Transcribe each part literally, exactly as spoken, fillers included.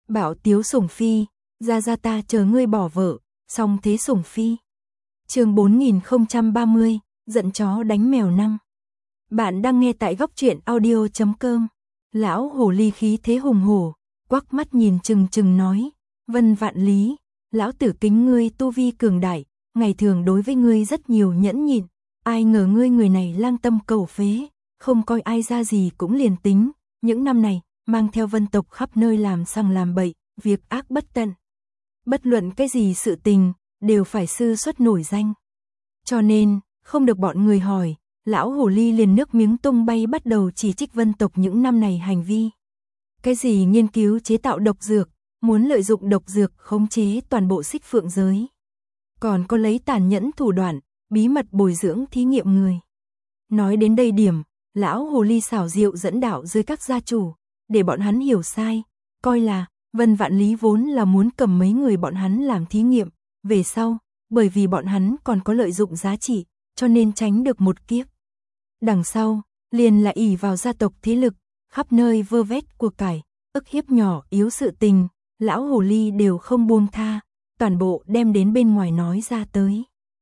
Bảo tiếu sủng phi, ra ra ta chờ ngươi bỏ vợ, xong thế sủng phi. Chương bốn nghìn không trăm ba mươi, giận chó đánh mèo năm. Bạn đang nghe tại góc truyện audio chấm com. Lão hồ ly khí thế hùng hổ, quắc mắt nhìn chừng chừng nói, Vân Vạn Lý, lão tử kính ngươi tu vi cường đại, ngày thường đối với ngươi rất nhiều nhẫn nhịn, ai ngờ ngươi người này lang tâm cầu phế, không coi ai ra gì cũng liền tính, những năm này mang theo vân tộc khắp nơi làm sang làm bậy, việc ác bất tận. Bất luận cái gì sự tình, đều phải sư xuất nổi danh. Cho nên, không được bọn người hỏi, lão hồ ly liền nước miếng tung bay bắt đầu chỉ trích vân tộc những năm này hành vi. Cái gì nghiên cứu chế tạo độc dược, muốn lợi dụng độc dược khống chế toàn bộ xích phượng giới. Còn có lấy tàn nhẫn thủ đoạn, bí mật bồi dưỡng thí nghiệm người. Nói đến đây điểm, lão hồ ly xảo diệu dẫn đạo dưới các gia chủ, để bọn hắn hiểu sai, coi là Vân Vạn Lý vốn là muốn cầm mấy người bọn hắn làm thí nghiệm, về sau, bởi vì bọn hắn còn có lợi dụng giá trị, cho nên tránh được một kiếp. Đằng sau, liền là ỷ vào gia tộc thế lực, khắp nơi vơ vét của cải, ức hiếp nhỏ yếu sự tình, lão hồ ly đều không buông tha, toàn bộ đem đến bên ngoài nói ra tới.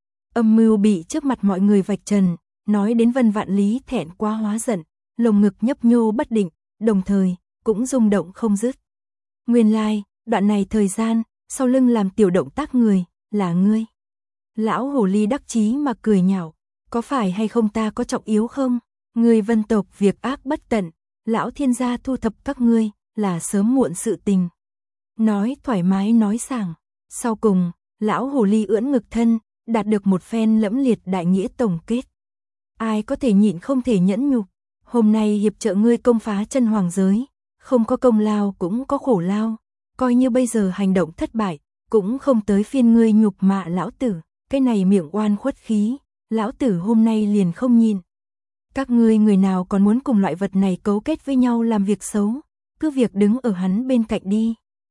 Âm mưu bị trước mặt mọi người vạch trần, nói đến Vân Vạn Lý thẹn quá hóa giận, lồng ngực nhấp nhô bất định, đồng thời cũng rung động không dứt. Nguyên lai, like, đoạn này thời gian, sau lưng làm tiểu động tác người, là ngươi. Lão hồ ly đắc chí mà cười nhạo, có phải hay không ta có trọng yếu không? Ngươi vân tộc việc ác bất tận, lão thiên gia thu thập các ngươi, là sớm muộn sự tình. Nói thoải mái nói sảng, sau cùng, lão hồ ly ưỡn ngực thân, đạt được một phen lẫm liệt đại nghĩa tổng kết. Ai có thể nhịn không thể nhẫn nhục, hôm nay hiệp trợ ngươi công phá chân hoàng giới, không có công lao cũng có khổ lao, coi như bây giờ hành động thất bại, cũng không tới phiên ngươi nhục mạ lão tử, cái này miệng oan khuất khí, lão tử hôm nay liền không nhịn. Các ngươi người nào còn muốn cùng loại vật này cấu kết với nhau làm việc xấu, cứ việc đứng ở hắn bên cạnh đi.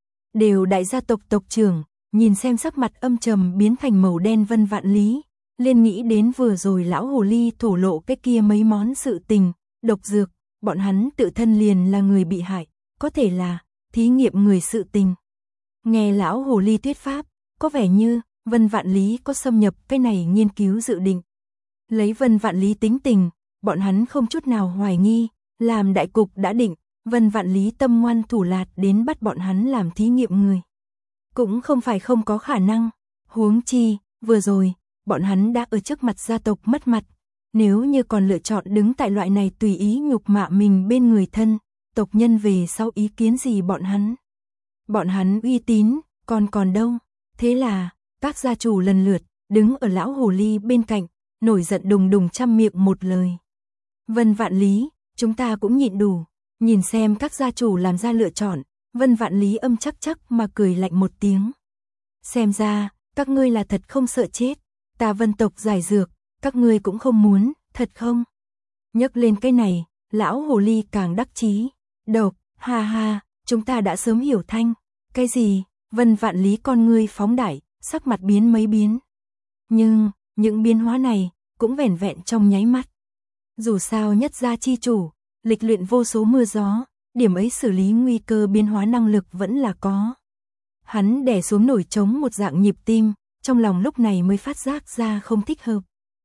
Đều đại gia tộc tộc trưởng, nhìn xem sắc mặt âm trầm biến thành màu đen Vân Vạn Lý, liền nghĩ đến vừa rồi lão hồ ly thổ lộ cái kia mấy món sự tình, độc dược, bọn hắn tự thân liền là người bị hại, có thể là thí nghiệm người sự tình. Nghe lão hồ ly thuyết pháp, có vẻ như Vân Vạn Lý có xâm nhập cái này nghiên cứu dự định. Lấy Vân Vạn Lý tính tình, bọn hắn không chút nào hoài nghi, làm đại cục đã định, Vân Vạn Lý tâm ngoan thủ lạt đến bắt bọn hắn làm thí nghiệm người. Cũng không phải không có khả năng, huống chi, vừa rồi, bọn hắn đã ở trước mặt gia tộc mất mặt, nếu như còn lựa chọn đứng tại loại này tùy ý nhục mạ mình bên người thân, tộc nhân về sau ý kiến gì bọn hắn. Bọn hắn uy tín, còn còn đâu, thế là, các gia chủ lần lượt, đứng ở lão hồ ly bên cạnh, nổi giận đùng đùng trăm miệng một lời. Vân Vạn Lý, chúng ta cũng nhịn đủ, nhìn xem các gia chủ làm ra lựa chọn, Vân Vạn Lý âm chắc chắc mà cười lạnh một tiếng. Xem ra, các ngươi là thật không sợ chết, ta vân tộc giải dược, các ngươi cũng không muốn, thật không? Nhắc lên cái này, lão hồ ly càng đắc chí, độc, ha ha, chúng ta đã sớm hiểu thanh, cái gì? Vân Vạn Lý con ngươi phóng đại, sắc mặt biến mấy biến. Nhưng, những biến hóa này, cũng vẻn vẹn trong nháy mắt. Dù sao nhất gia chi chủ, lịch luyện vô số mưa gió, điểm ấy xử lý nguy cơ biến hóa năng lực vẫn là có. Hắn đè xuống nổi trống một dạng nhịp tim, trong lòng lúc này mới phát giác ra không thích hợp.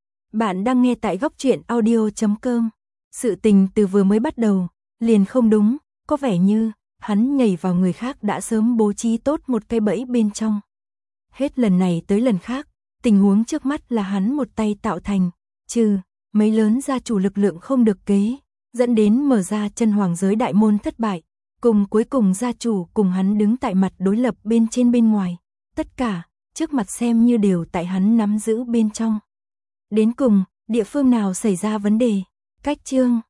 Bạn đang nghe tại góc truyện audio chấm com. Sự tình từ vừa mới bắt đầu, liền không đúng, có vẻ như hắn nhảy vào người khác đã sớm bố trí tốt một cái bẫy bên trong. Hết lần này tới lần khác, tình huống trước mắt là hắn một tay tạo thành, trừ mấy lớn gia chủ lực lượng không được kế, dẫn đến mở ra chân hoàng giới đại môn thất bại, cùng cuối cùng gia chủ cùng hắn đứng tại mặt đối lập bên trên bên ngoài, tất cả trước mặt xem như đều tại hắn nắm giữ bên trong. Đến cùng, địa phương nào xảy ra vấn đề? Cách chương